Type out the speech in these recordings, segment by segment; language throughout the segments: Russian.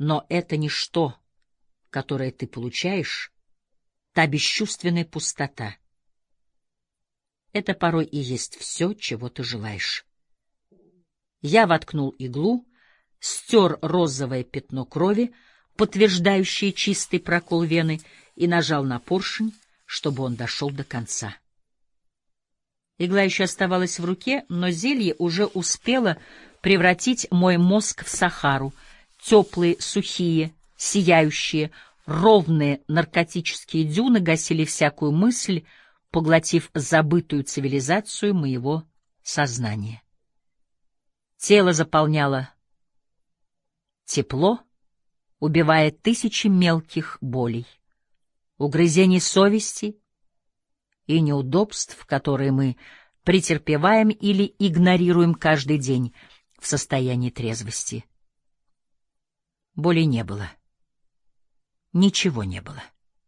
Но это ничто, которое ты получаешь, та бесчувственная пустота. Это порой и есть все, чего ты желаешь. Я воткнул иглу, стер розовое пятно крови, подтверждающее чистый прокол вены, и нажал на поршень, чтобы он дошел до конца. Игла еще оставалась в руке, но зелье уже успело превратить мой мозг в Сахару. Теплые, сухие, сияющие, ровные наркотические дюны гасили всякую мысль, поглотив забытую цивилизацию моего сознания. Тело заполняло тепло, убивая тысячи мелких болей, угрызений совести и неудобств, которые мы претерпеваем или игнорируем каждый день в состоянии трезвости. Боли не было. Ничего не было.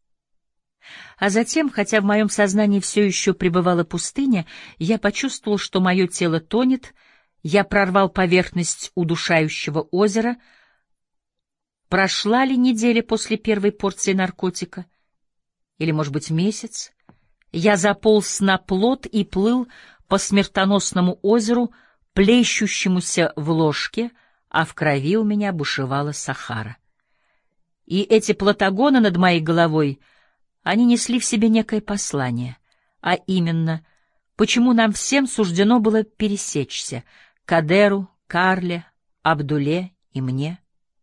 А затем, хотя в моем сознании все еще пребывала пустыня, я почувствовал, что мое тело тонет, я прорвал поверхность удушающего озера. Прошла ли неделя после первой порции наркотика? Или, может быть, месяц? Я заполз на плот и плыл по смертоносному озеру, плещущемуся в ложке, а в крови у меня бушевала Сахара. И эти платагоны над моей головой, они несли в себе некое послание, а именно, почему нам всем суждено было пересечься — Кадеру, Карле, Абдуле и мне.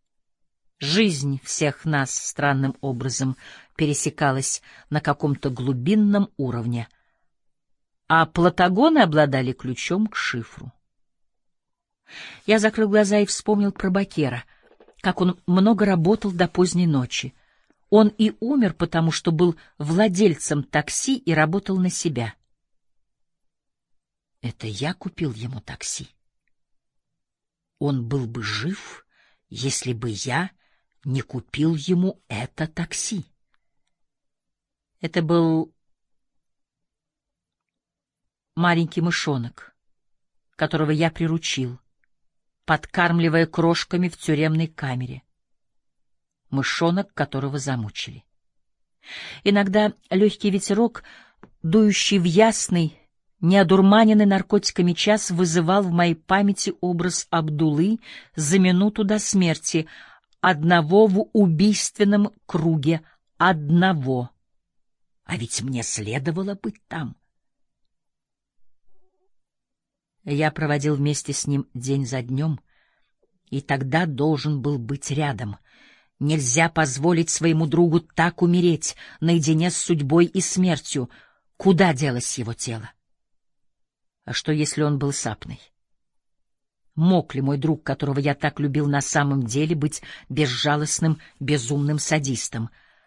Жизнь всех нас странным образом пересекалась на каком-то глубинном уровне, а платагоны обладали ключом к шифру. Я закрыл глаза и вспомнил про Бакера, как он много работал до поздней ночи. Он и умер, потому что был владельцем такси и работал на себя. Это я купил ему такси. Он был бы жив, если бы я не купил ему это такси. Это был маленький мышонок, которого я приручил, подкармливая крошками в тюремной камере. Мышонок, которого замучили. Иногда легкий ветерок, дующий в ясный, неодурманенный наркотиками час, вызывал в моей памяти образ Абдулы за минуту до смерти, одного в убийственном круге, одного. А ведь мне следовало быть там. Я проводил вместе с ним день за днем, и тогда должен был быть рядом. Нельзя позволить своему другу так умереть, наедине с судьбой и смертью. Куда делось его тело? А что, если он был сапной? Мог ли мой друг, которого я так любил, на самом деле быть безжалостным, безумным садистом?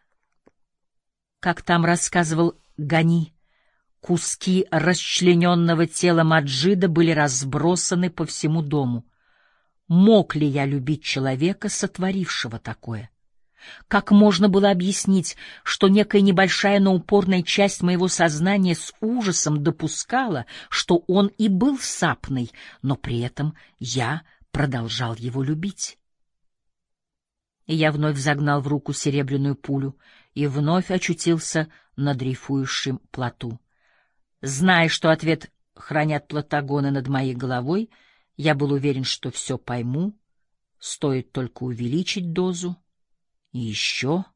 Как там рассказывал Гани, куски расчлененного тела Маджида были разбросаны по всему дому. Мог ли я любить человека, сотворившего такое? Как можно было объяснить, что некая небольшая, но упорная часть моего сознания с ужасом допускала, что он и был сапной, но при этом я продолжал его любить? И я вновь загнал в руку серебряную пулю и вновь очутился на дрейфующем плоту. Зная, что ответ хранят платагоны над моей головой, я был уверен, что все пойму, стоит только увеличить дозу, и еще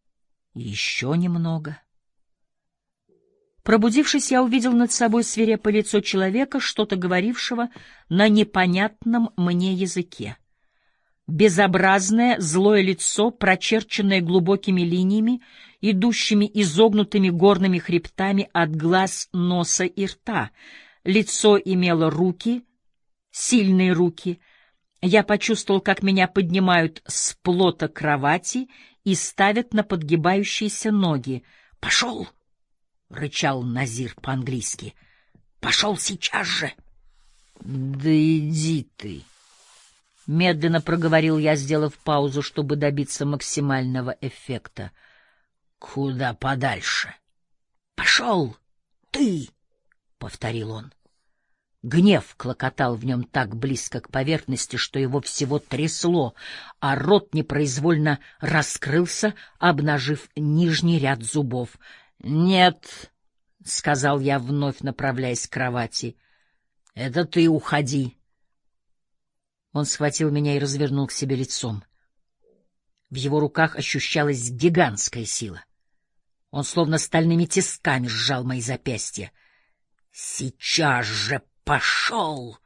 немного. Пробудившись, я увидел над собой свирепое лицо человека, что-то говорившего на непонятном мне языке. Безобразное, злое лицо, прочерченное глубокими линиями, идущими изогнутыми горными хребтами от глаз, носа и рта. Лицо имело руки, сильные руки. Я почувствовал, как меня поднимают с плота кровати и ставят на подгибающиеся ноги. «Пошел!» — рычал Назир по-английски. «Пошел сейчас же!» «Да иди ты!» — медленно проговорил я, сделав паузу, чтобы добиться максимального эффекта. «Куда подальше?» «Пошел! Ты!» — повторил он. Гнев клокотал в нем так близко к поверхности, что его всего трясло, а рот непроизвольно раскрылся, обнажив нижний ряд зубов. «Нет», — сказал я, вновь направляясь к кровати, — «это ты уходи». Он схватил меня и развернул к себе лицом. В его руках ощущалась гигантская сила. Он словно стальными тисками сжал мои запястья. «Сейчас же пошел!»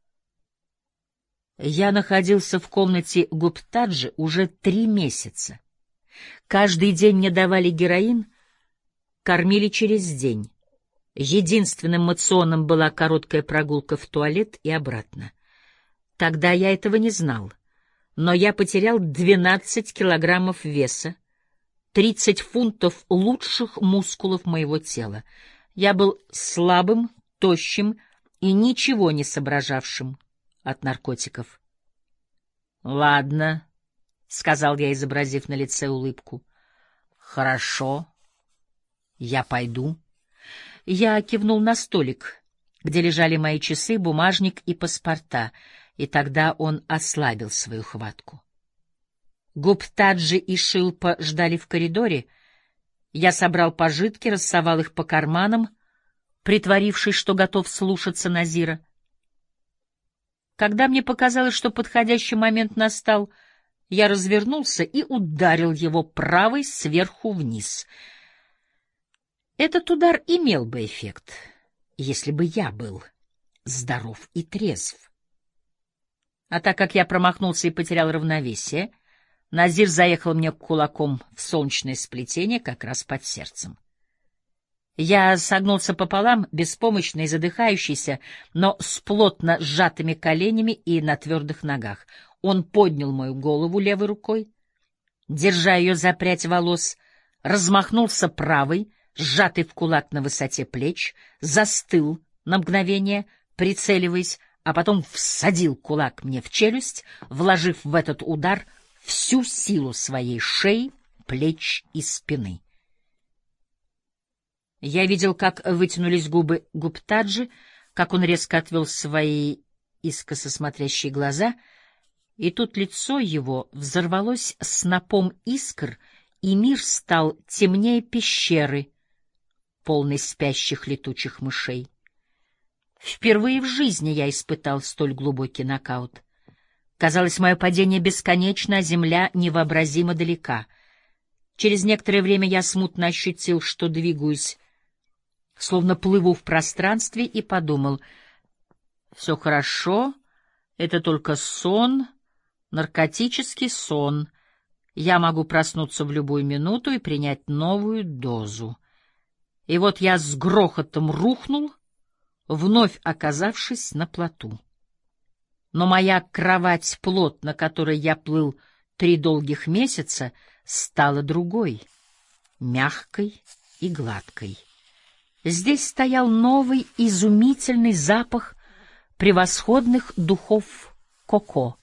Я находился в комнате Гуптаджи уже 3 месяца. Каждый день мне давали героин, кормили через день. Единственным моционом была короткая прогулка в туалет и обратно. Тогда я этого не знал, но я потерял 12 килограммов веса, 30 фунтов лучших мускулов моего тела. Я был слабым, тощим и ничего не соображавшим от наркотиков. — Ладно, — сказал я, изобразив на лице улыбку. — Хорошо, я пойду. Я кивнул на столик, где лежали мои часы, бумажник и паспорта, и тогда он ослабил свою хватку. Гуптаджи и Шилпа ждали в коридоре. Я собрал пожитки, рассовал их по карманам, притворившись, что готов слушаться Назира. Когда мне показалось, что подходящий момент настал, я развернулся и ударил его правой сверху вниз. Этот удар имел бы эффект, если бы я был здоров и трезв. А так как я промахнулся и потерял равновесие, Назир заехал мне кулаком в солнечное сплетение как раз под сердцем. Я согнулся пополам, беспомощный и задыхающийся, но с плотно сжатыми коленями и на твердых ногах. Он поднял мою голову левой рукой, держа ее за прядь волос, размахнулся правой, сжатый в кулак на высоте плеч, застыл на мгновение, прицеливаясь, а потом всадил кулак мне в челюсть, вложив в этот удар всю силу своей шеи, плеч и спины. Я видел, как вытянулись губы Гуптаджи, как он резко отвел свои искоса смотрящие глаза, и тут лицо его взорвалось снопом искр, и мир стал темнее пещеры, полной спящих летучих мышей. Впервые в жизни я испытал столь глубокий нокаут. Казалось, мое падение бесконечно, а земля невообразимо далека. Через некоторое время я смутно ощутил, что двигаюсь, словно плыву в пространстве, и подумал: все хорошо, это только сон, наркотический сон. Я могу проснуться в любую минуту и принять новую дозу. И вот я с грохотом рухнул, вновь оказавшись на плоту. Но моя кровать-плот, на которой я плыл 3 долгих месяца, стала другой, мягкой и гладкой. Здесь стоял новый изумительный запах превосходных духов коко,